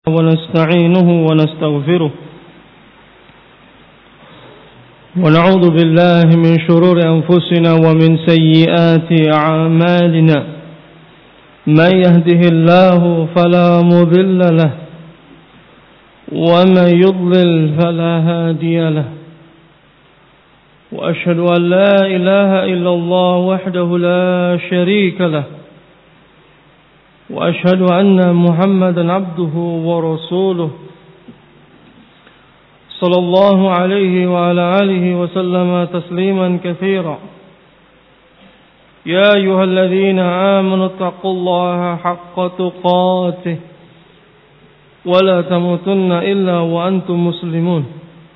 ونستعينه ونستغفره ونعوذ بالله من شرور أنفسنا ومن سيئات أعمالنا من يهده الله فلا مضل له ومن يضلل فلا هادي له وأشهد أن لا إله إلا الله وحده لا شريك له وأشهد أن محمدا عبده ورسوله صلى الله عليه وعلى آله وسلم تسليما كثيرا يا أيها الذين آمنوا اتقوا الله حق تقاته ولا تموتن إلا وأنتم مسلمون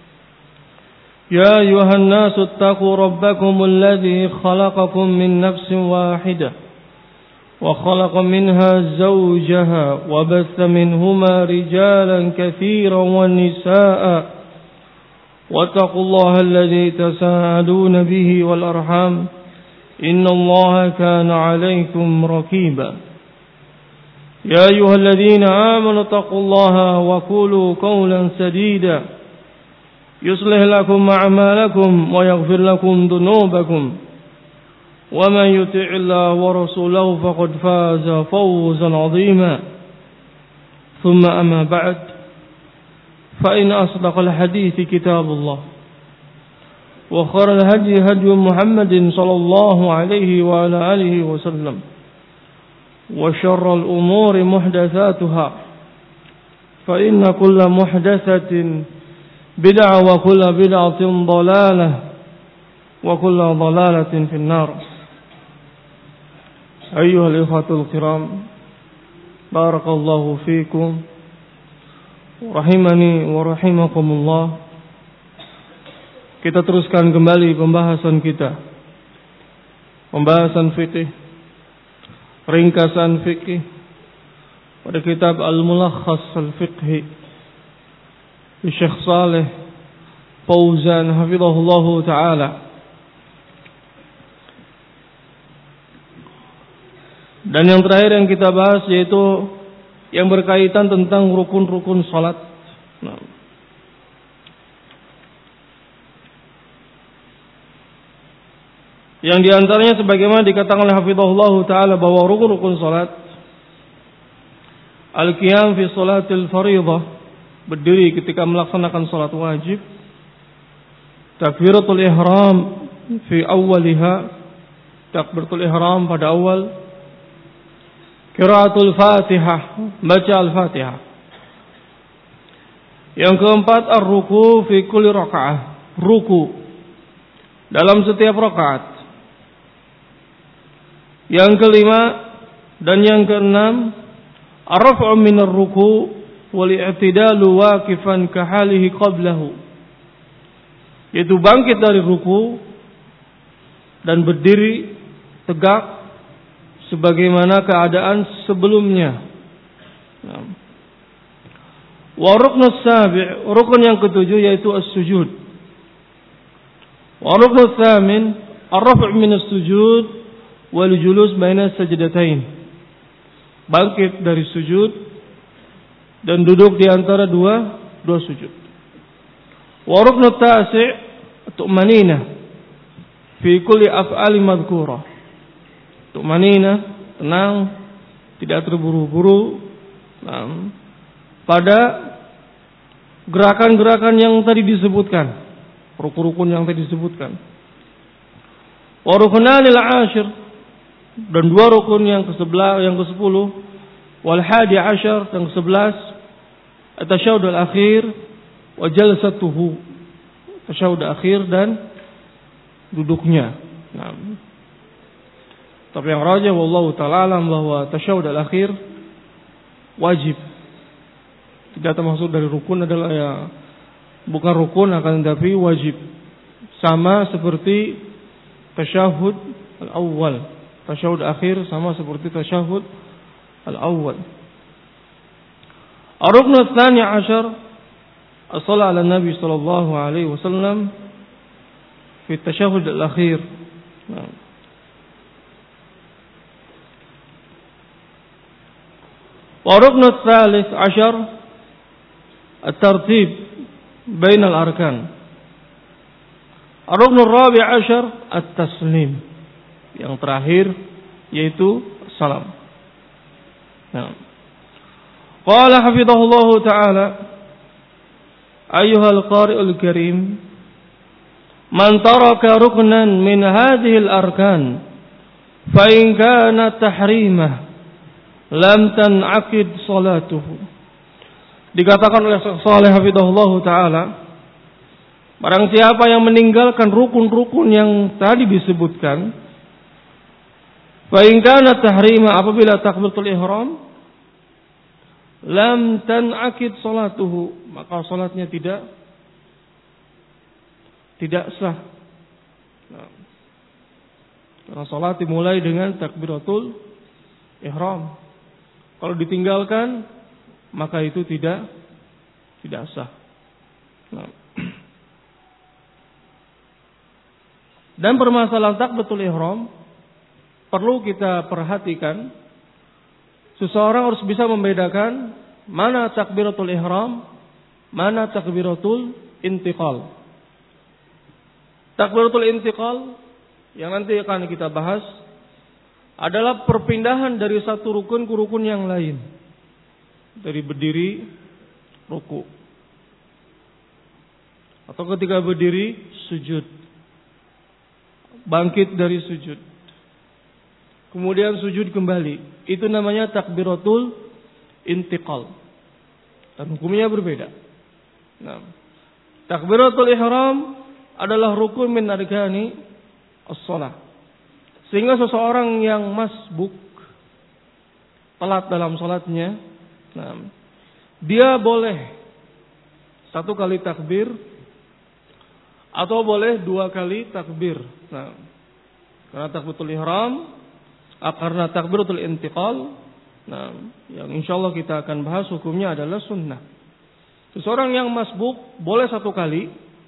يا أيها الناس اتقوا ربكم الذي خلقكم من نفس واحدة وخلق منها زوجها وبث منهما رجالا كثيرا ونساء واتقوا الله الذي تساءلون به والأرحام إن الله كان عليكم رقيبا يا أيها الذين آمنوا اتقوا الله وقولوا قولا سديدا يصلح لكم أعمالكم ويغفر لكم ذنوبكم ومن يطع الله ورسوله فقد فاز فوزا عظيما ثم أما بعد فإن أصدق الحديث كتاب الله وخير الهدي هدي محمد صلى الله عليه وعلى آله وسلم وشر الأمور محدثاتها فإن كل محدثة بدعة وكل بدعة ضلالة وكل ضلالة في النار. أيها الإخوة الكرام بارك الله فيكم rahimani wa rahimakumullah. Kita teruskan kembali pembahasan kita, pembahasan fikih, ringkasan fikih pada kitab Al-Mulakhas Al-Fiqhi Syekh Saleh Fauzan hafizahullahu taala. Dan yang terakhir yang kita bahas yaitu yang berkaitan tentang rukun-rukun salat. Yang diantaranya sebagaimana dikatakan oleh hafizahullah taala bahwa rukun-rukun salat al-qiyam fi salatil fardhah, berdiri ketika melaksanakan salat wajib, takbiratul ihram fi awwaliha, takbiratul ihram pada awal, qiraatul Fatihah, baca Al-Fatihah. Yang keempat ar-ruku fi kulli rakaah, ruku dalam setiap rakaat. Yang kelima dan yang keenam ar-raf'u min ar-ruku wal i'tidalu waqifan ka halihi qablahu, yaitu bangkit dari ruku dan berdiri tegak sebagaimana keadaan sebelumnya. Wa ruknus sabi', rukun yang ketujuh yaitu as-sujud. Wa ruknus tsamin ar-raf' min as-sujud wal julus baina sajdatain, bangkit dari sujud dan duduk di antara dua sujud. Wa ruknut tasi' tu'manina fi kulli af'ali madhkurah, tu'manina, tenang, tidak terburu-buru pada gerakan-gerakan yang tadi disebutkan, rukun-rukun yang tadi disebutkan. Wa rukunanil ashir, dan dua rukun yang ke-10, wal hadi ashar, yang ke-11, at-tasyahud al-akhir wa jalsatuhu, tasyahud akhir dan duduknya. Tapi yang rajih wallahu ta'ala alam bahwa tasyahud al-akhir wajib, tidak termasuk dari rukun, adalah ya bukan rukun akan tetapi wajib, sama seperti tasyahud al-awwal. Tasyahud akhir sama seperti tasyahud al-awwal. Ar-rukn ats-tsani 'ashar as-shalah 'ala Nabi sallallahu alaihi wasallam fi tasyahud al-akhir. Wa rukn ats-tsalits 'ashar at-tartib bainal arkan. Ar-ruknur rabi' asyar at-taslim. Yang terakhir yaitu salam. Nah. Qala hafizahullahu ta'ala, ayyuhal qari'ul karim, man taraka ruknan min hadhihi al-arkan fa in kana tahrimah lam tan'aqid salatuhu. Dikatakan oleh Syekh Shalih hafizahullahu ta'ala, barang siapa yang meninggalkan rukun-rukun yang tadi disebutkan, fa in kana tahrima, apabila takbiratul ihram, lam tan'aqid salatuhu, maka salatnya tidak sah. Nah, karena salat dimulai dengan takbiratul ihram. Kalau ditinggalkan, maka itu tidak sah. Nah. Dan permasalahan takbiratul ihram perlu kita perhatikan. Seseorang harus bisa membedakan mana takbiratul ihram, mana takbiratul intiqal. Takbiratul intiqal yang nanti akan kita bahas adalah perpindahan dari satu rukun ke rukun yang lain. Dari berdiri, ruku. Atau ketika berdiri, sujud. Bangkit dari sujud. Kemudian sujud kembali. Itu namanya takbiratul intiqal. Dan hukumnya berbeda. Nah, takbiratul ihram adalah rukun min arkani as-shalah. Sehingga seseorang yang masbuk, telat dalam salatnya, nah, dia boleh satu kali takbir atau boleh dua kali takbir. Nah, karena takbiratul ihram, karena takbiratul intiqal, nah, yang insyaallah kita akan bahas hukumnya adalah sunnah. Seseorang yang masbuk boleh satu kali,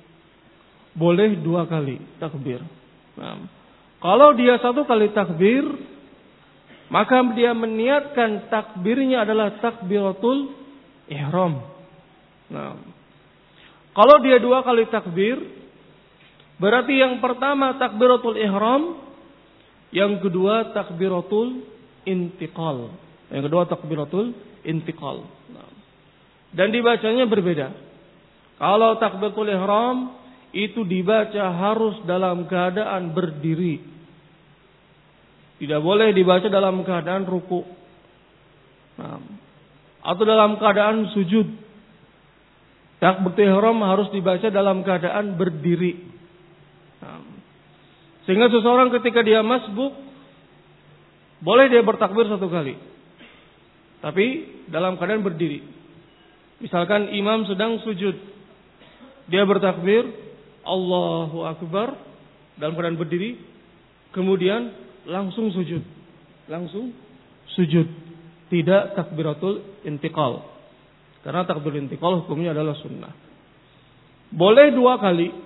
boleh dua kali takbir. Nah, kalau dia satu kali takbir, maka dia meniatkan takbirnya adalah takbiratul ihram. Nah, kalau dia dua kali takbir, berarti yang pertama takbiratul ihram, yang kedua takbiratul intiqal. Yang kedua takbiratul intiqal. Nah, dan dibacanya berbeda. Kalau takbiratul ihram itu dibaca harus dalam keadaan berdiri. Tidak boleh dibaca dalam keadaan ruku. Nah, atau dalam keadaan sujud. Takbiratul ihram harus dibaca dalam keadaan berdiri. Nah, sehingga seseorang ketika dia masbuk, boleh dia bertakbir satu kali. Tapi dalam keadaan berdiri. Misalkan imam sedang sujud. Dia bertakbir, Allahu Akbar, dalam keadaan berdiri. Kemudian langsung sujud. Langsung sujud. Tidak takbiratul intiqal. Karena takbiratul intiqal hukumnya adalah sunnah. Boleh dua kali.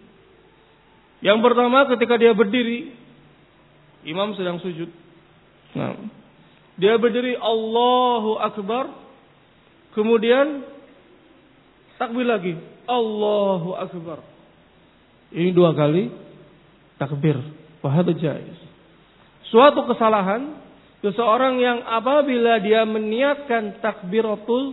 Yang pertama ketika dia berdiri, imam sedang sujud. Nah, dia berdiri Allahu Akbar, kemudian takbir lagi Allahu Akbar. Ini dua kali takbir. Wahada jaiz. Suatu kesalahan seseorang yang apabila dia meniatkan takbiratul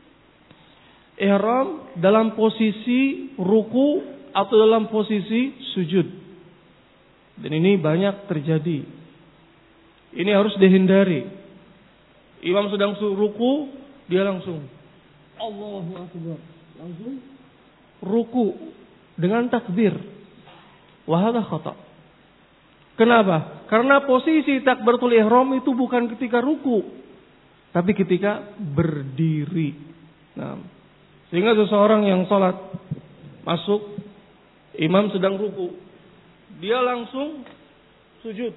ihram dalam posisi ruku atau dalam posisi sujud. Dan ini banyak terjadi. Ini harus dihindari. Imam sedang ruku, dia langsung Allahu Akbar, langsung ruku dengan takbir. Wa hadza khata'. Kenapa? Karena posisi takbiratul ihram itu bukan ketika ruku, tapi ketika berdiri. Nah, sehingga seseorang yang salat masuk, imam sedang ruku, dia langsung sujud.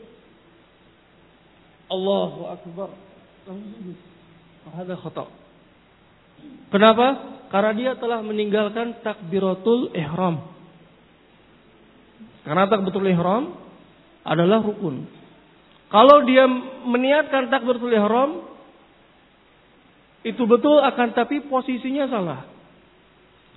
Allahu Akbar. Hadza khata'. Kenapa? Karena dia telah meninggalkan takbiratul ihram. Karena takbiratul ihram adalah rukun. Kalau dia meniatkan takbiratul ihram, itu betul, akan tapi posisinya salah.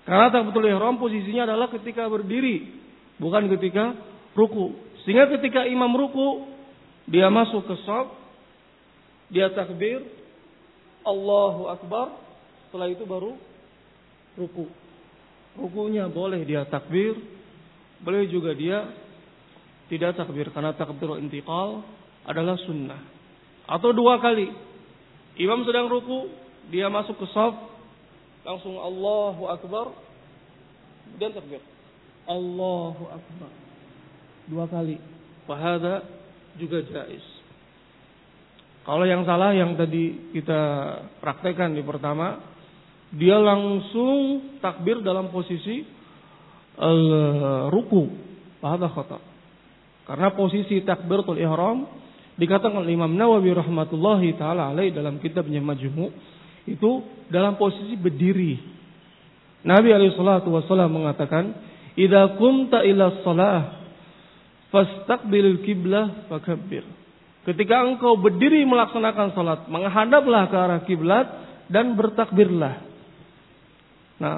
Karena takbiratul ihram posisinya adalah ketika berdiri, bukan ketika ruku. Sehingga ketika imam ruku, dia masuk ke shaf, dia takbir, Allahu Akbar, setelah itu baru ruku. Rukunya boleh dia takbir, boleh juga dia tidak takbir, karena takbirul intiqal adalah sunnah. Atau 2 kali, imam sedang ruku, dia masuk ke shaf, langsung Allahu Akbar, dan takbir, Allahu Akbar 2 kali. Fahada juga jaiz. Kalau yang salah yang tadi kita praktekkan di pertama, dia langsung takbir dalam posisi ruku. Fahada khata. Karena posisi takbiratul ihram dikatakan oleh Imam Nawawi rahmatullahi taala alaih dalam kitabnya Majmu' itu dalam posisi berdiri. Nabi alaihi salatu wasallam mengatakan, "Idza qumta ila shalah fastaqbilil qiblah fakabbir." Ketika engkau berdiri melaksanakan salat, menghadaplah ke arah kiblat dan bertakbirlah. Nah,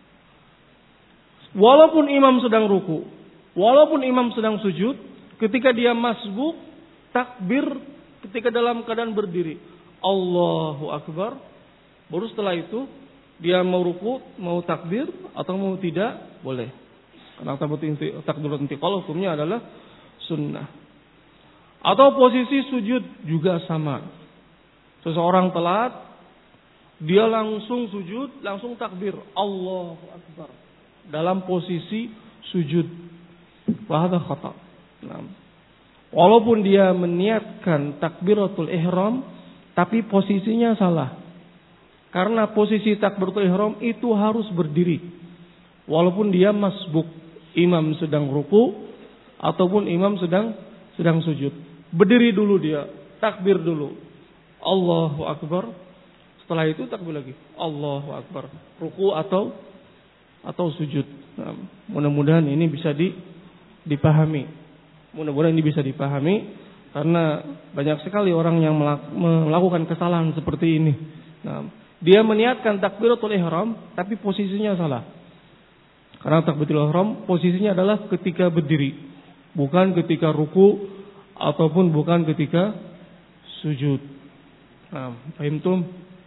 walaupun imam sedang ruku, walaupun imam sedang sujud, ketika dia masbuk, takbir ketika dalam keadaan berdiri, Allahu Akbar. Baru setelah itu dia mau ruku, mau takbir atau mau tidak, boleh. Karena takbiratul intiqal hukumnya adalah sunnah. Atau posisi sujud juga sama. Seseorang telat, dia langsung sujud, langsung takbir, Allahu Akbar dalam posisi sujud. Wahada khata. Nah, walaupun dia meniatkan takbiratul ihram, tapi posisinya salah. Karena posisi takbiratul ihram itu harus berdiri. Walaupun dia masbuk, imam sedang ruku ataupun imam sedang sujud. Berdiri dulu dia, takbir dulu, Allahu Akbar. Setelah itu takbir lagi, Allahu Akbar. Ruku atau sujud. Nah, mudah-mudahan ini bisa dipahami. Mudah-mudahan ini bisa dipahami karena banyak sekali orang yang melakukan kesalahan seperti ini. Nah, dia meniatkan takbiratul ihram tapi posisinya salah. Karena takbiratul ihram posisinya adalah ketika berdiri, bukan ketika ruku ataupun bukan ketika sujud. Nah, fahimtum?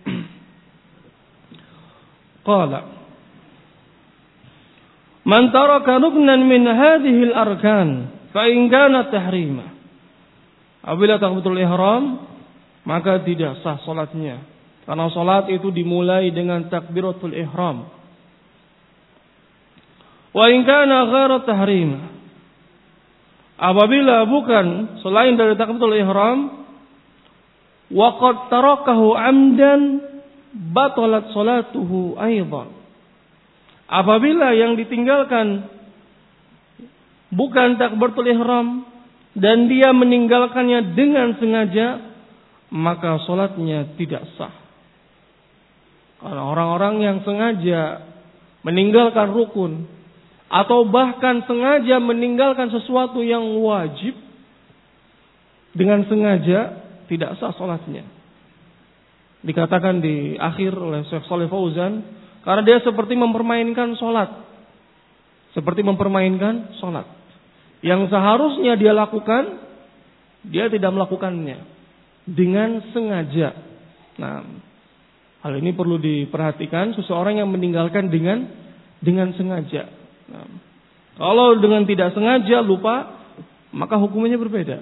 Qala man taraka ruknan min hadhihi al-arkan fa in kana tahrima. Apabila takbiratul ihram maka tidak sah salatnya. Karena salat itu dimulai dengan takbiratul ihram. Wa in kana ghairu tahrima. Apabila bukan selain dari takbiratul ihram, wa qad tarakahu amdan batalat salatuhu aidan. Apabila yang ditinggalkan bukan takbiratul ihram dan dia meninggalkannya dengan sengaja, maka salatnya tidak sah. Karena orang-orang yang sengaja meninggalkan rukun atau bahkan sengaja meninggalkan sesuatu yang wajib dengan sengaja, tidak sah salatnya. Dikatakan di akhir oleh Syekh Shalih Fauzan, karena dia seperti mempermainkan salat. Seperti mempermainkan salat. Yang seharusnya dia lakukan, dia tidak melakukannya dengan sengaja. Nah, hal ini perlu diperhatikan, seseorang yang meninggalkan dengan sengaja. Nah, kalau dengan tidak sengaja lupa, maka hukumnya berbeda.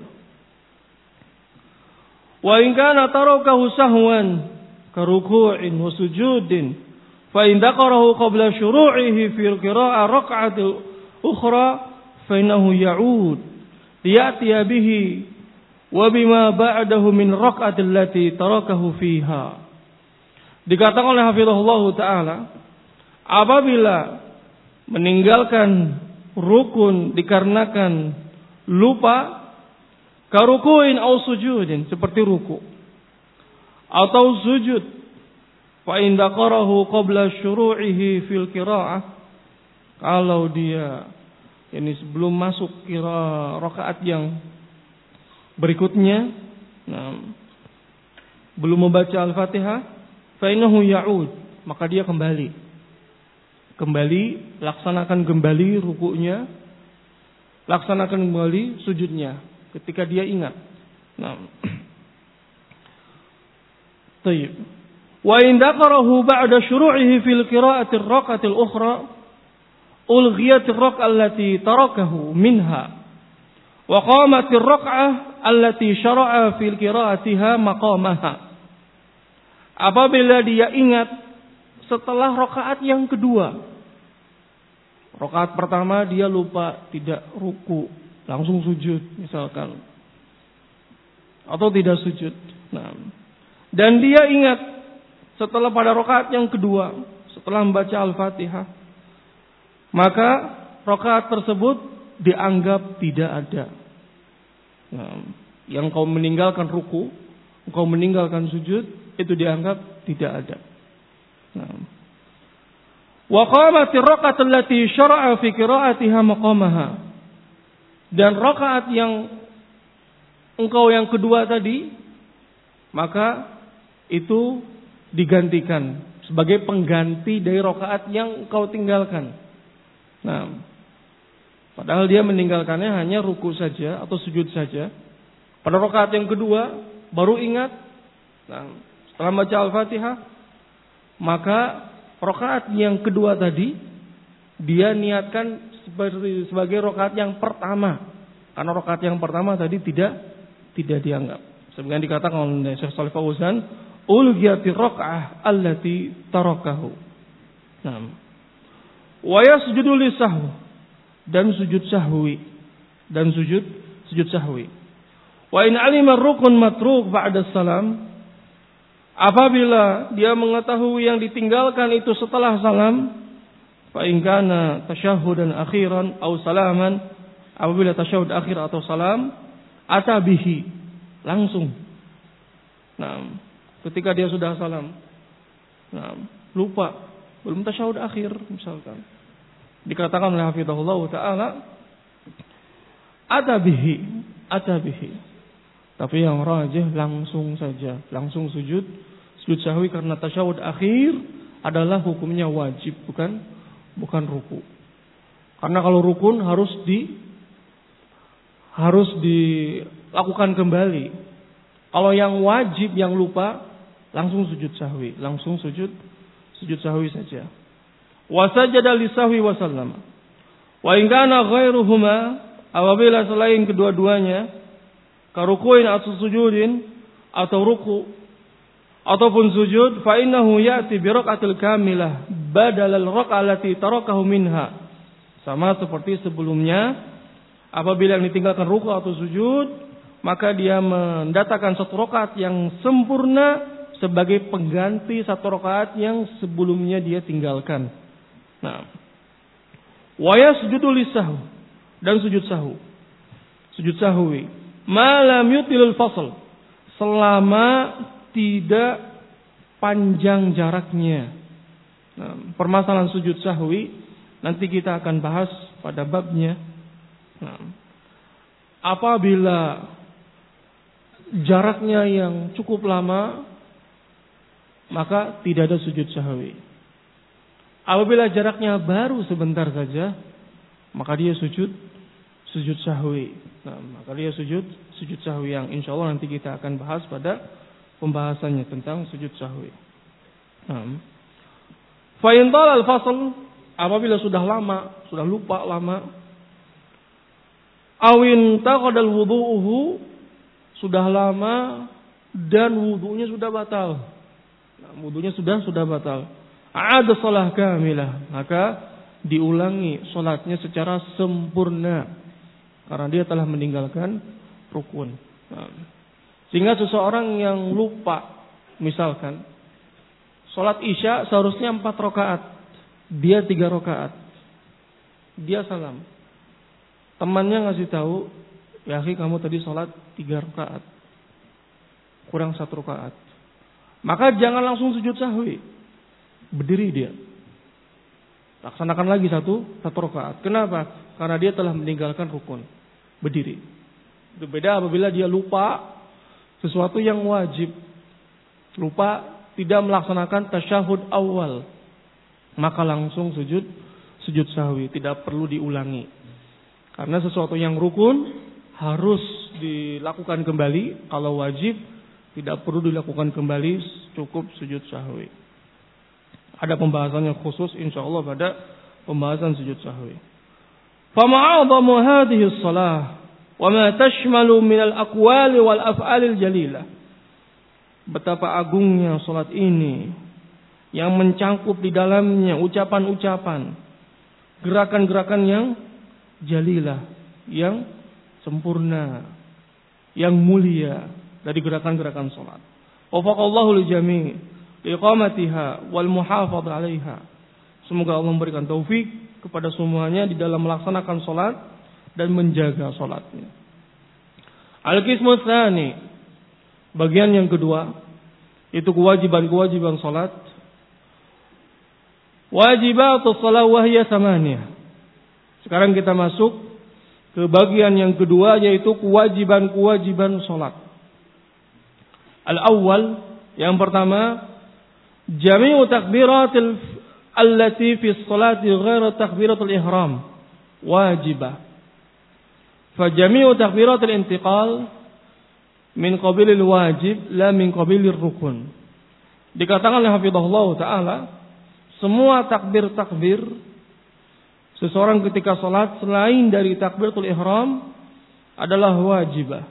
Wa in kana tarakahu sahwan ka ruku'in wa sujudin fa in dzakarahu qabla syuru'ihi fil qira'ah rak'ati ukhra fa innahu ya'ud liya'tiya bihi wa bima ba'dahu min rak'ati allati tarakahu fiha. Dikatakan oleh hafizahullah taala, apabila meninggalkan rukun dikarenakan lupa, karukuin au sujudin, seperti ruku atau sujud, fa in dzakarahu qabla syuru'ihi fil qira'ah, kalau dia ini sebelum masuk rakaat yang berikutnya, belum membaca Al-Fatihah, fa innahu ya'ud, maka dia kembali kembali, laksanakan kembali rukunya, laksanakan kembali sujudnya ketika dia ingat. Nah, tayyib. Wa in dzakarahu ba'da syuru'ihi fil qira'ati ar-rak'ati al-ukhra ulghiyat ar-rak'ah allati tarakahu minha wa qamat ar-rak'ah allati syara'a fil qira'atiha maqamaha. Apabila dia ingat setelah rakaat yang kedua, rakaat pertama dia lupa tidak ruku, langsung sujud misalkan, atau tidak sujud. Nah, dan dia ingat setelah pada rakaat yang kedua, setelah membaca Al-Fatihah, maka rakaat tersebut dianggap tidak ada. Nah, yang kau meninggalkan ruku, kau meninggalkan sujud, itu dianggap tidak ada. Nah, wa qamat ar-rak'ah allati syara'a fi qira'atiha maqamaha. Dan rakaat yang engkau yang kedua tadi, maka itu digantikan sebagai pengganti dari rakaat yang engkau tinggalkan. Nah, padahal dia meninggalkannya hanya ruku saja atau sujud saja. Pada rakaat yang kedua baru ingat. Nah, setelah baca Al-Fatihah, maka rakaat yang kedua tadi dia niatkan sebagai rakaat yang pertama, karena rakaat yang pertama tadi tidak dianggap. Sebagaimana dikatakan oleh Syekh Shalih Fauzan, ulghiyati rak'ah allati tarakahu. Nah, wa yasjudu lisahwi, dan sujud sahwi, sujud sahwi. Wa in alima rukun matruk ba'da salam, apabila dia mengetahui yang ditinggalkan itu setelah salam, fa in kana tasyahhudan akhiran aw salaman, apabila tasyahud akhir atau salam, atabihi, langsung. Nah, ketika dia sudah salam, nah, lupa, belum tasyahud akhir misalkan, dikatakan oleh hafizahullah ta'ala, atabihi. Tapi yang rajih langsung saja, langsung sujud sahwi, karena tasyahud akhir adalah hukumnya wajib, bukan ruku. Karena kalau rukun harus dilakukan kembali. Kalau yang wajib, yang lupa, langsung sujud sahwi, langsung sujud sahwi saja. Wa sajada lisahwi wa sallama. Wa in kana ghairuhuma, apabila selain kedua-duanya, karukuin atau sujudin, atau ruku ataupun sujud, fa innahu ya'ti bi rak'atil kamilah badal al-rak'ah allati tarakahu minha. Sama seperti sebelumnya, apabila yang ditinggalkan ruku atau sujud, maka dia mendatangkan satu rakaat yang sempurna sebagai pengganti satu rakaat yang sebelumnya dia tinggalkan. Nah, wa yasjudu lisahwi, dan sujud sahwi malam yutilul fasl, selama tidak panjang jaraknya. Nah, permasalahan sujud sahwi nanti kita akan bahas pada babnya. Nah, apabila jaraknya yang cukup lama, maka tidak ada sujud sahwi. Apabila jaraknya baru sebentar saja, maka dia sujud sahwi. Nah, maka dia sujud sahwi yang insya Allah nanti kita akan bahas pada pembahasannya tentang sujud sahwi. Nah, fa in talal fasl, apabila sudah lama, sudah lupa lama, awin taqadal wudu'uhu, sudah lama dan wudunya sudah batal. Nah, wudunya sudah batal. Ada shalah kamilah, maka diulangi salatnya secara sempurna, karena dia telah meninggalkan rukun. Nah, sehingga seseorang yang lupa, misalkan salat Isya seharusnya 4 rakaat, dia 3 rakaat, dia salam, temannya ngasih tahu, ya akhi kamu tadi salat 3 rakaat, kurang 1 rakaat, maka jangan langsung sujud sahwi, berdiri dia, laksanakan lagi satu rakaat. Kenapa? Karena dia telah meninggalkan rukun, berdiri. Itu beda apabila dia lupa sesuatu yang wajib, lupa tidak melaksanakan tasyahud awal. maka langsung sujud sahwi, tidak perlu diulangi. Karena sesuatu yang rukun harus dilakukan kembali, kalau wajib tidak perlu dilakukan kembali, cukup sujud sahwi. Ada pembahasannya khusus insyaallah pada pembahasan sujud sahwi. Fama'adhamu hadhihi shalah wa ma tashmalu min al-aqwali wal af'alil jalilah. Betapa agungnya salat ini yang mencangkup di dalamnya ucapan-ucapan, gerakan-gerakan yang jalilah, yang sempurna, yang mulia dari gerakan-gerakan salat. Wafaqallahu lijami' liqamatiha wal muhafadh 'alaiha. Semoga Allah memberikan taufik kepada semuanya di dalam melaksanakan salat dan menjaga salatnya. Al-qismu tsani, bagian yang kedua, itu kewajiban-kewajiban salat. Wajibatus shalah wa hiya thamaniyah. Sekarang kita masuk ke bagian yang kedua, yaitu kewajiban-kewajiban salat. Al-awwal, yang pertama, jami'u takbiratil allati fi sholati ghairu takbiratul ihram wajibah. Fa jami'u takbiratil intiqal min qabilil wajib la min qabilir rukun. Dikatakan oleh hafizahullah taala, semua takbir-takbir seseorang ketika salat selain dari takbiratul ihram adalah wajibah.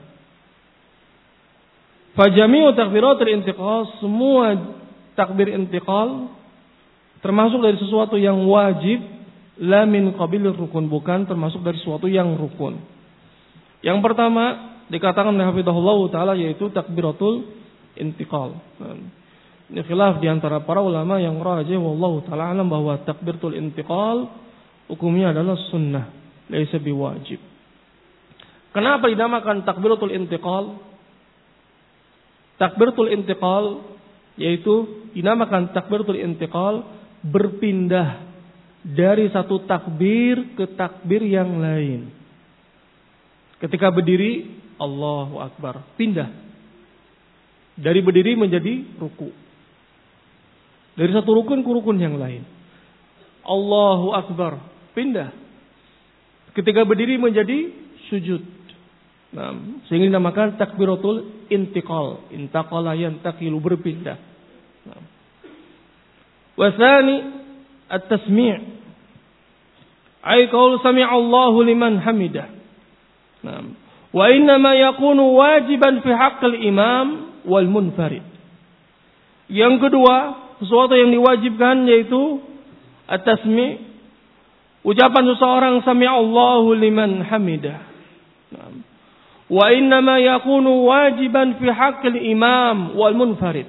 Fa jami'u takbiratil intiqal, semua takbir intiqal termasuk dari sesuatu yang wajib, la min qabilir rukun, bukan termasuk dari sesuatu yang rukun. Yang pertama dikatakan oleh hafizahullah taala yaitu takbiratul intiqal. Ini khilaf di antara para ulama, yang rajih wallahu taala alam bahwa takbiratul intiqal hukumnya adalah sunnah, laisa biwajib. Kenapa dinamakan takbiratul intiqal? Takbiratul intiqal yaitu dinamakan takbiratul intiqal, berpindah dari satu takbir ke takbir yang lain. Ketika berdiri, Allahu Akbar, pindah dari berdiri menjadi ruku. Dari satu rukun ke rukun yang lain. Allahu Akbar, pindah. Ketika berdiri menjadi sujud. Nah, sehingga dinamakan takbiratul intiqal. Intaqala yantaqilu, berpindah. Nah. Wasani at-tasmi', ay qaul sami'a Allahu liman hamidah. Nah, wa inna ma yakunu wajiban fi haqqil imam wal munfarid. Yang kedua, sesuatu yang diwajibkan yaitu at-tasmi', ucapan seseorang sami'a Allahu liman hamidah. Nah, wa inna ma yakunu wajiban fi haqqil imam wal munfarid.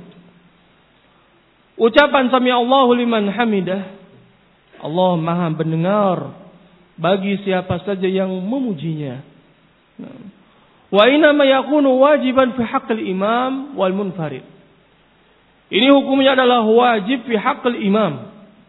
Ucapan sami Allahu liman hamidah, Allah Maha mendengar bagi siapa saja yang memujinya. Wa inna ma yakunu wajiban fi haqqil imam wal munfarid. Ini hukumnya adalah wajib fi haqqil imam.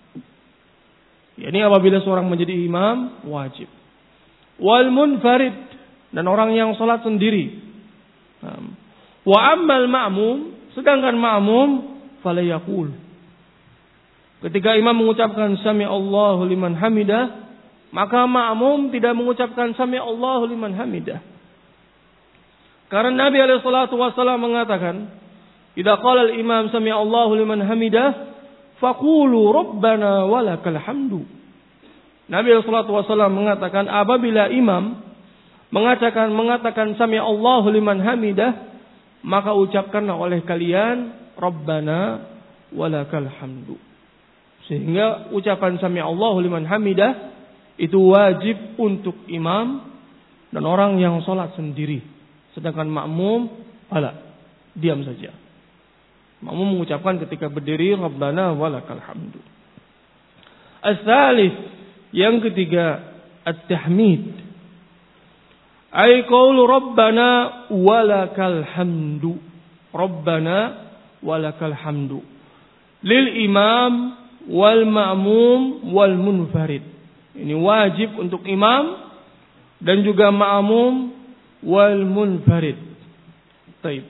Ini apabila seorang menjadi imam, wajib. Wal munfarid, dan orang yang salat sendiri. Wa ammal ma'mum, sedangkan ma'mum falayaqul, ketika imam mengucapkan sami Allahu liman hamidah, maka ma'mum tidak mengucapkan sami Allahu liman hamidah. Karena Nabi alaihi salatu wasallam mengatakan, idza qala al-imam sami Allahu liman hamidah faqulu rabbana walakal hamdu. Nabi alaihi salatu wasallam mengatakan, apabila imam mengatakan sami Allahu liman hamidah, maka ucapkanlah oleh kalian rabbana walakal hamdu. Sehingga ucapan sami Allahu liman hamidah itu wajib untuk imam dan orang yang salat sendiri. Sedangkan makmum diam saja. Makmum mengucapkan ketika berdiri rabbana walakal hamdu. As-salis, yang ketiga, at-tahmid, ay qaulu rabbana walakal hamdu. Rabbana walakal hamdu lil imam wal ma'mum wal munfarid. Ini wajib untuk imam dan juga ma'mum wal munfarid. Baik.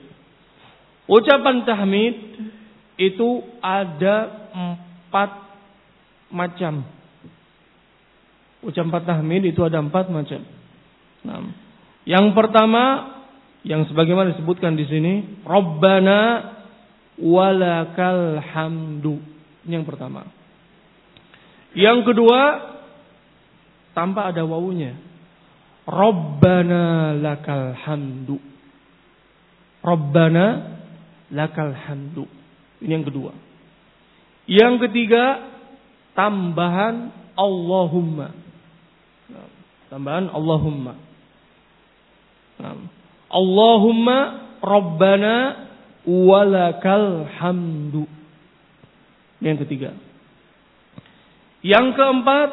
Ucapan tahmid itu ada macam. Ucapan tahmid itu ada 4 macam. Nah, yang pertama yang sebagaimana disebutkan di sini, Rabbana walakal hamdu. Ini yang pertama. Yang kedua, tanpa ada wawunya. Rabbana lakal hamdu. Rabbana lakal hamdu. Ini yang kedua. Yang ketiga, tambahan Allahumma. Tambahan Allahumma. Allahumma Rabbana walakal hamdu. Yang ketiga. Yang keempat,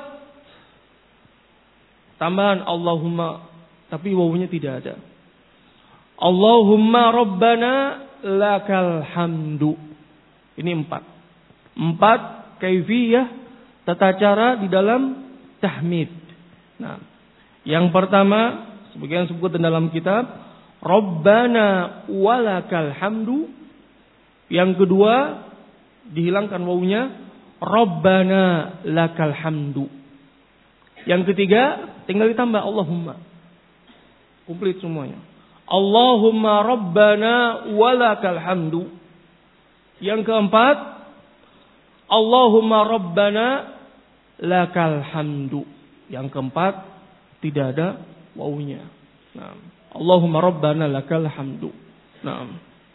tambahan Allahumma, tapi wawunya tidak ada. Allahumma Rabbana lakal hamdu. Ini 4. 4 kaifiyah, tata cara di dalam tahmid. Nah, yang pertama sebagaimana disebutkan dalam kitab, Rabbana walakal hamdu. Yang kedua, dihilangkan wawunya, Rabbana lakal hamdu. Yang ketiga, tinggal ditambah Allahumma. Komplit semuanya. Allahumma Rabbana walakal hamdu. Yang keempat, Allahumma Rabbana lakal hamdu. Yang keempat, tidak ada wawunya. Nah, Allahumma Rabbana lakal hamdu. Nah,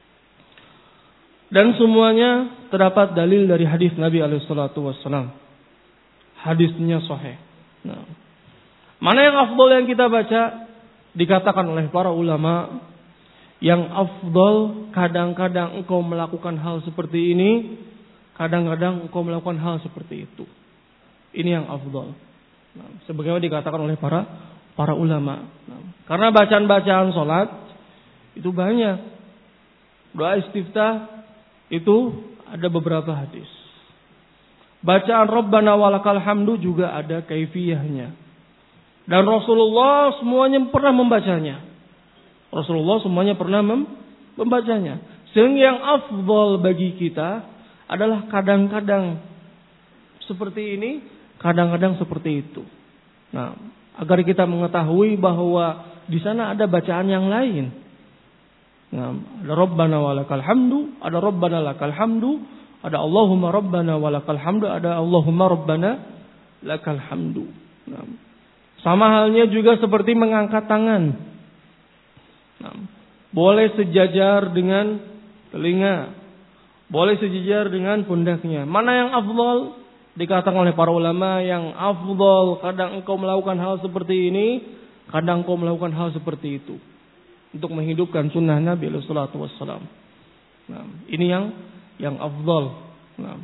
dan semuanya terdapat dalil dari hadis Nabi SAW. Hadisnya sahih. Nah, mana yang afdal yang kita baca? Dikatakan oleh para ulama, yang afdal kadang-kadang engkau melakukan hal seperti ini, kadang-kadang engkau melakukan hal seperti itu. Ini yang afdal. Nah, sebagaimana dikatakan oleh para ulama. Nah, karena bacaan-bacaan salat itu banyak. Doa istiftah itu ada beberapa hadis. Bacaan Rabbana walakal hamdu juga ada kaifiyahnya. Dan Rasulullah semuanya pernah membacanya. Rasulullah semuanya pernah membacanya. Sehingga yang afdal bagi kita adalah kadang-kadang seperti ini, kadang-kadang seperti itu. Nah, agar kita mengetahui bahwa di sana ada bacaan yang lain. Nah, ada Rabbana walakal hamdu, ada Rabbana lakal hamdu, ada Allahumma Rabbana walakal hamdu, ada Allahumma Rabbana lakal hamdu. Nah, sama halnya juga seperti mengangkat tangan. Nah, boleh sejajar dengan telinga, boleh sejajar dengan pundaknya. Mana yang afdal? Dikatakan oleh para ulama, yang afdal kadang engkau melakukan hal seperti ini, kadang engkau melakukan hal seperti itu, untuk menghidupkan sunnah Nabi sallallahu alaihi wasallam. Nah, ini yang afdal. Nah,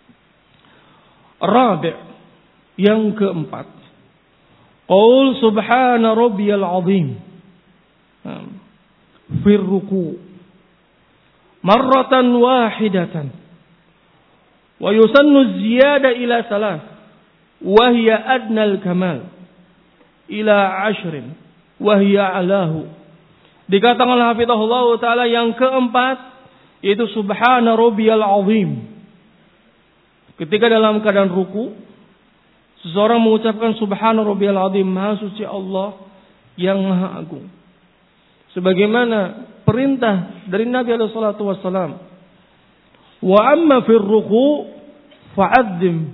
Rabi', yang keempat, qaul subhana rabbiyal azim. Nah, fi ruku' marratan wahidatan. Wa yusannu ziyada ila salas. Wa hiya adnal kamal. Ila 10. Wa hiya alahu. Dikatakan oleh hafizahullah ta'ala yang keempat, yaitu subhana rabbiyal azim. Ketika dalam keadaan ruku, seseorang mengucapkan subhana rabbiyal azim, maha suci Allah yang maha agung. Sebagaimana perintah dari Nabi sallallahu alaihi wasallam. Wa amma fir ruku fa'adzim.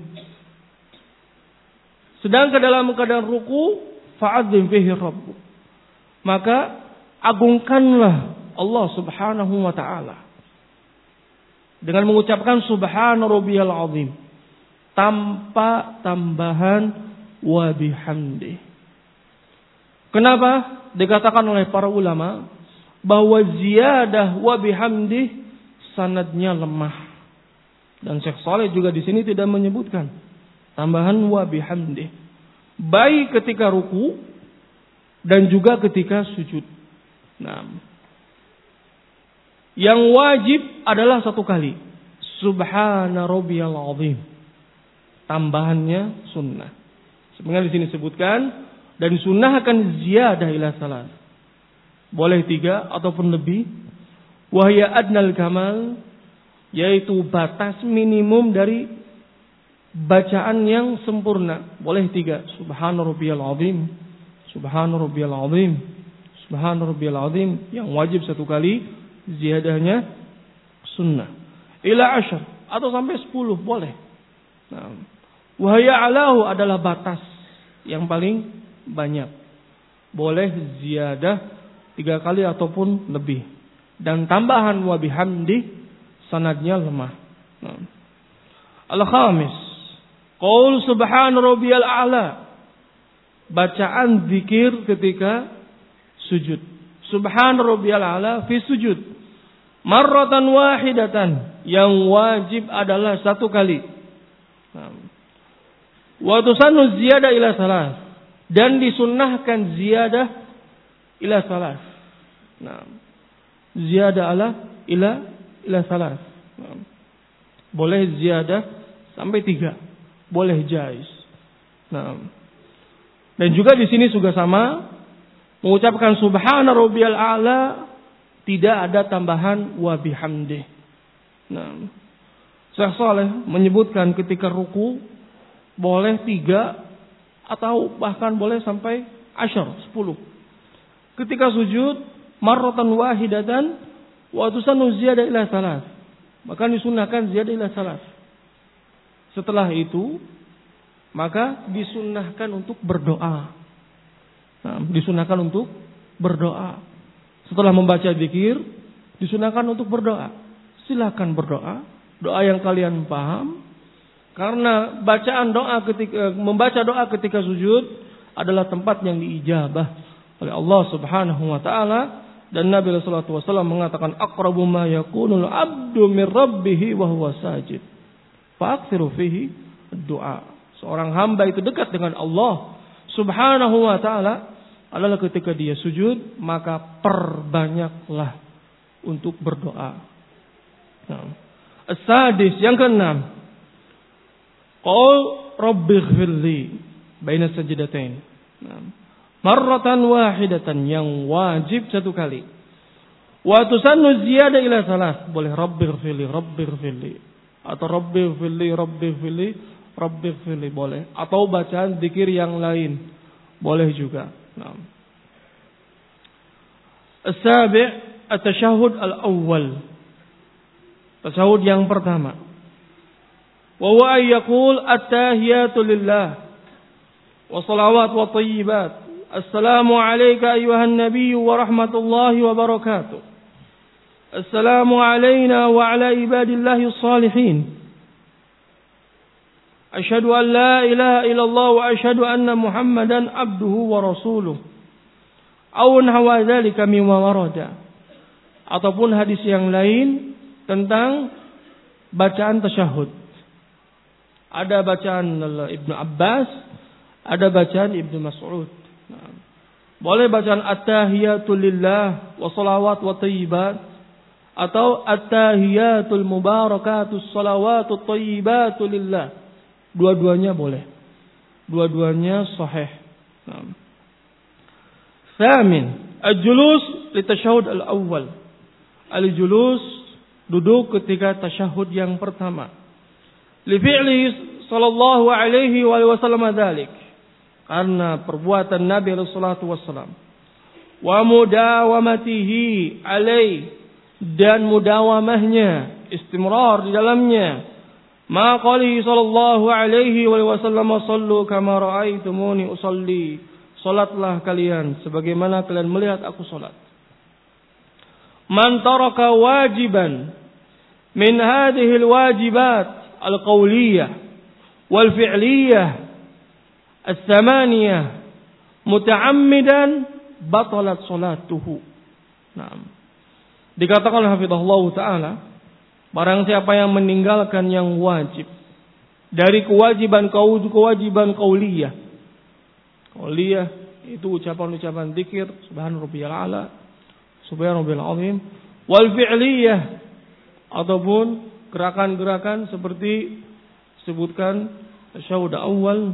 Sedangkan dalam keadaan ruku fa'adzim fihi rabbuk. Maka agungkanlah Allah Subhanahu wa taala dengan mengucapkan subhana rabbiyal azim tanpa tambahan wa bihamdi. Kenapa? Dikatakan oleh para ulama bahwa ziyadah wa bihamdi sanadnya lemah. Dan Syekh Saleh juga di sini tidak menyebutkan tambahan wa bihamdi, baik ketika ruku dan juga ketika sujud. Nah, yang wajib adalah satu kali, subhana rabbiyal azim. Tambahannya sunnah. Sebenarnya di sini disebutkan, dan sunnah akan ziyadah ila salat. Boleh 3 ataupun lebih. Wahya adnal kamal, yaitu batas minimum dari bacaan yang sempurna. Boleh 3. Subhana rabbiyal azim, subhana rabbiyal azim, subhana rabbiyal azim. Yang wajib 1 kali, ziyadahnya sunnah. Ila 10 atau sampai 10 boleh. Nah, wahya alahu adalah batas yang paling banyak. Boleh ziyadah 3 kali ataupun lebih. Dan tambahan wa bihamdi sanadnya lemah. Nah. Al-khamis, qaul subhan rabbiyal a'la. Bacaan zikir ketika sujud. Subhan rabbiyal a'la fi sujud. Marratan wahidatan. Yang wajib adalah 1 kali. Wa tusannu ziyadah ila salas. Dan disunnahkan ziyadah ila salas. Nah, ziyadah ila salas. Nah, boleh ziyadah sampai 3. Boleh jaiz. Nah, dan juga di sini juga sama, mengucapkan subhana rabbiyal a'la tidak ada tambahan wa bihamdih. Nah, Syekh Saleh menyebutkan ketika ruku boleh 3 atau bahkan boleh sampai 10. Ketika sujud marratan wahidatan wa tusannu ziyadah ila salas. Maka disunahkan ziyadah ila salas. Setelah itu maka disunahkan untuk berdoa. Nah, disunahkan untuk berdoa. Setelah membaca zikir disunahkan untuk berdoa. Silakan berdoa, doa yang kalian paham. Karena bacaan doa membaca doa ketika sujud adalah tempat yang diijabah oleh Allah Subhanahu wa taala, dan Nabi sallallahu alaihi wasallam mengatakan aqrabu ma yakunul 'abdu min rabbih wa huwa sajid. Fa'akthiru fihi doa. Seorang hamba itu dekat dengan Allah Subhanahu wa taala adalah ketika dia sujud, maka perbanyaklah untuk berdoa. Nah, as-sadis, yang ke-6. Qul rabbighfirli baina sajdatain. Marratan wahidatan, yang wajib 1 kali. Wa tusannu ziyadah ila salas. Boleh rabbighfirli, rabbighfirli, atau rabbighfirli boleh. Atau bacaan zikir yang lain boleh juga. Nah. As-sabi' at-tashahhud al-awwal. Tashahhud yang pertama. Wa huwa ay yaqul at-tahiyatu lillah wa salawat wa thayyibat. Assalamu alayka ayyuhan nabiy wa rahmatullahi wa barakatuh. Assalamu alayna wa ala ibadillahi salihin. Asyhadu an la ilaha illallah wa asyhadu anna Muhammadan abduhu wa rasuluh. Aw nahwa dzalika mimma warada. Ataupun hadis yang lain tentang bacaan tasyahud. Ada bacaan Ibnu Abbas, ada bacaan Ibnu Mas'ud. Nah, boleh bacaan at-tahiyatu lillah wa salawat wa thayyibat, atau at-tahiyatul mubarakatus salawatut thayyibatu lillah. Dua-duanya boleh. Dua-duanya sahih. Nah. Tsamin, al-julus li tasyahud al-awwal. Al-julus, duduk ketika tasyahud yang pertama. Li fi'li sallallahu alaihi wasallam dzalik. Karena perbuatan Nabi sallallahu alaihi wasallam. Wa mudawamatihi alaihi, dan mudawamahnya, istimrar di dalamnya. Ma qali sallallahu alaihi wasallam sallu kama ra'aitumuni usalli. Salatlah kalian sebagaimana kalian melihat aku salat. Man taraka wajiban min hadhihi alwajibat alqawliyah wal fi'liyah as-samaniyah muta'ammidan batalat salatuhu. Naam. Dikatakan hafizahullah taala, barang siapa yang meninggalkan yang wajib dari kewajiban qauliyah. Qauliyah itu ucapan-ucapan zikir, subhan rabbiyal a'la, subhan rabbiyal azim, wal fi'liyah, ataupun gerakan-gerakan seperti sebutkan tasyahud awal.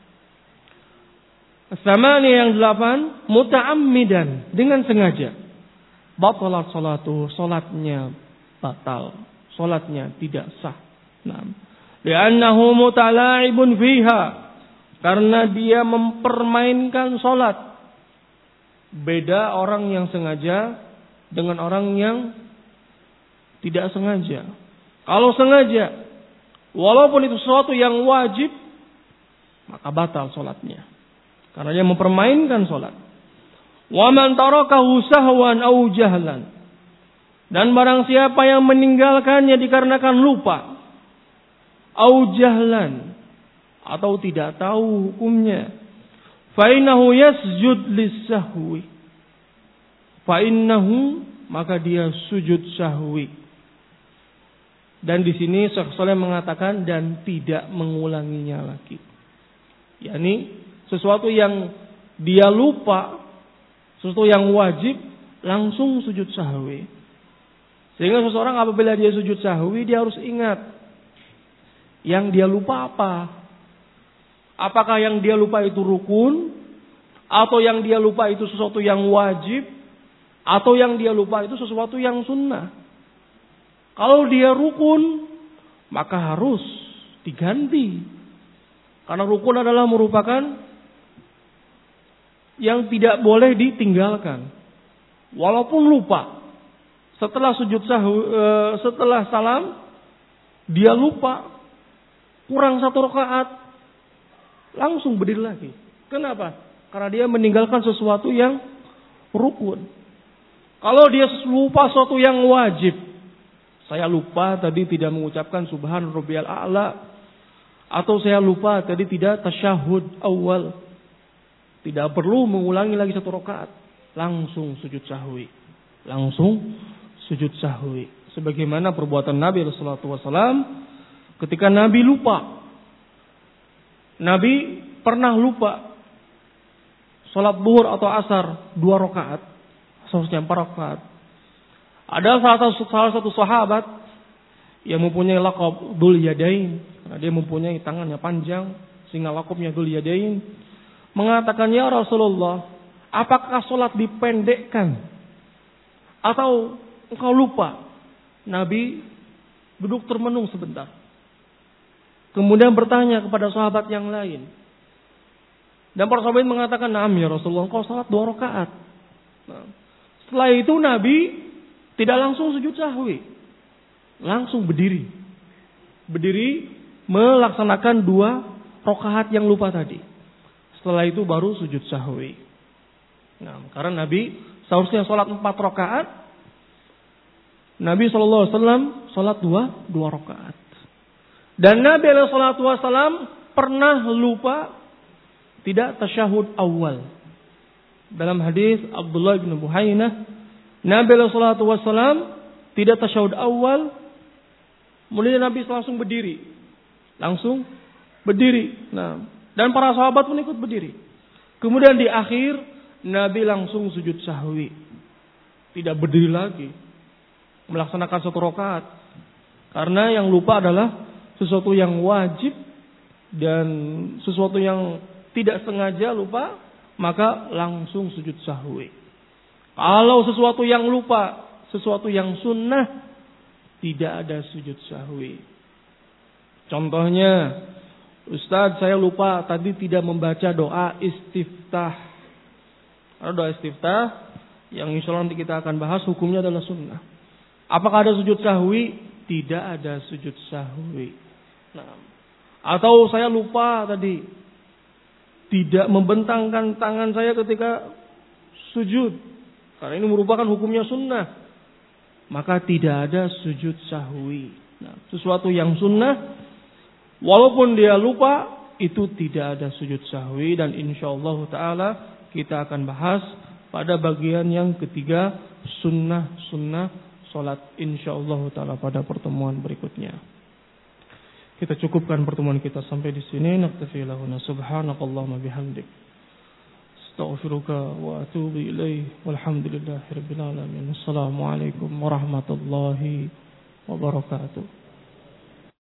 As-samani yang 8, muta'ammidan, dengan sengaja. Batalat salatu, salatnya batal. Salatnya tidak sah. Nah, Li'annahu mutala'ibun fiha. Karena dia mempermainkan salat. Beda orang yang sengaja dengan orang yang tidak sengaja. Kalau sengaja, walaupun itu sesuatu yang wajib, maka batal salatnya. Karena dia mempermainkan salat. Wa man tarakahu sahwan aw jahlan. Dan barang siapa yang meninggalkannya dikarenakan lupa, au jahlan, atau tidak tahu hukumnya, fa innahu yasjud lis-sahwi. Fa innahu, maka dia sujud sahwi. Dan di sini Syekh Shalih mengatakan dan tidak mengulanginya lagi. yakni sesuatu yang dia lupa, sesuatu yang wajib, langsung sujud sahwi. Sehingga seseorang apabila dia sujud sahwi, dia harus ingat yang dia lupa apa. Apakah yang dia lupa itu rukun, atau yang dia lupa itu sesuatu yang wajib, atau yang dia lupa itu sesuatu yang sunnah. Kalau dia rukun, maka harus diganti. Karena rukun adalah merupakan yang tidak boleh ditinggalkan. Walaupun lupa. Setelah sujud sahwi, setelah salam, dia lupa kurang 1 rakaat, langsung berdiri lagi. Kenapa? Karena dia meninggalkan sesuatu yang rukun. Kalau dia lupa sesuatu yang wajib, saya lupa tadi tidak mengucapkan subhan rabbiyal a'la, atau saya lupa tadi tidak tasyahud awal, tidak perlu mengulangi lagi 1 rakaat, langsung sujud sahwi. Langsung sujud sahwi. Sebagaimana perbuatan Nabi sallallahu alaihi wasallam ketika Nabi lupa. Nabi pernah lupa salat zuhur atau asar 2 rakaat, seharusnya 4 rakaat. Ada salah satu sahabat yang mempunyai laqab Dzul Yadain, karena dia mempunyai tangannya panjang sehingga laqabnya Dzul Yadain, mengatakan, "Ya Rasulullah, apakah salat dipendekkan atau engkau lupa?" Nabi duduk termenung sebentar. Kemudian bertanya kepada sahabat yang lain. Dan para sahabat mengatakan, "Naam ya Rasulullah, engkau salat 2 rakaat." Nah, setelah itu Nabi tidak langsung sujud sahwi. Langsung berdiri. Berdiri melaksanakan 2 rakaat yang lupa tadi. Setelah itu baru sujud sahwi. Nah, karena Nabi seharusnya salat 4 rakaat, Nabi SAW salat 2 rakaat. Dan Nabi SAW pernah lupa tidak tasyahud awal. Dalam hadis Abdullah bin Buhainah, Nabi SAW tidak tasyahud awal, kemudian Nabi langsung berdiri. Langsung berdiri. Nah, dan para sahabat pun ikut berdiri. Kemudian di akhir, Nabi langsung sujud sahwi. Tidak berdiri lagi. Melaksanakan 1 rakaat. Karena yang lupa adalah sesuatu yang wajib dan sesuatu yang tidak sengaja lupa, maka langsung sujud sahwi. Kalau sesuatu yang lupa, sesuatu yang sunnah, tidak ada sujud sahwi. Contohnya, Ustaz, saya lupa tadi tidak membaca doa istiftah. Ada doa istiftah yang insya Allah nanti kita akan bahas, hukumnya adalah sunnah. Apakah ada sujud sahwi? Tidak ada sujud sahwi. Nah, atau saya lupa tadi tidak membentangkan tangan saya ketika sujud, karena ini merupakan hukumnya sunnah, maka tidak ada sujud sahwi. Nah, sesuatu yang sunnah, walaupun dia lupa, itu tidak ada sujud sahwi. Dan insyaallah ta'ala kita akan bahas pada bagian yang ketiga, sunnah salat, insyaallah ta'ala pada pertemuan berikutnya. Kita cukupkan pertemuan kita sampai di sini. Naktafi lahuna subhanakallahumma bihamdik, astaghfiruka wa atubu ilaih. Walhamdulillahirabbil alamin. Assalamualaikum warahmatullahi wabarakatuh.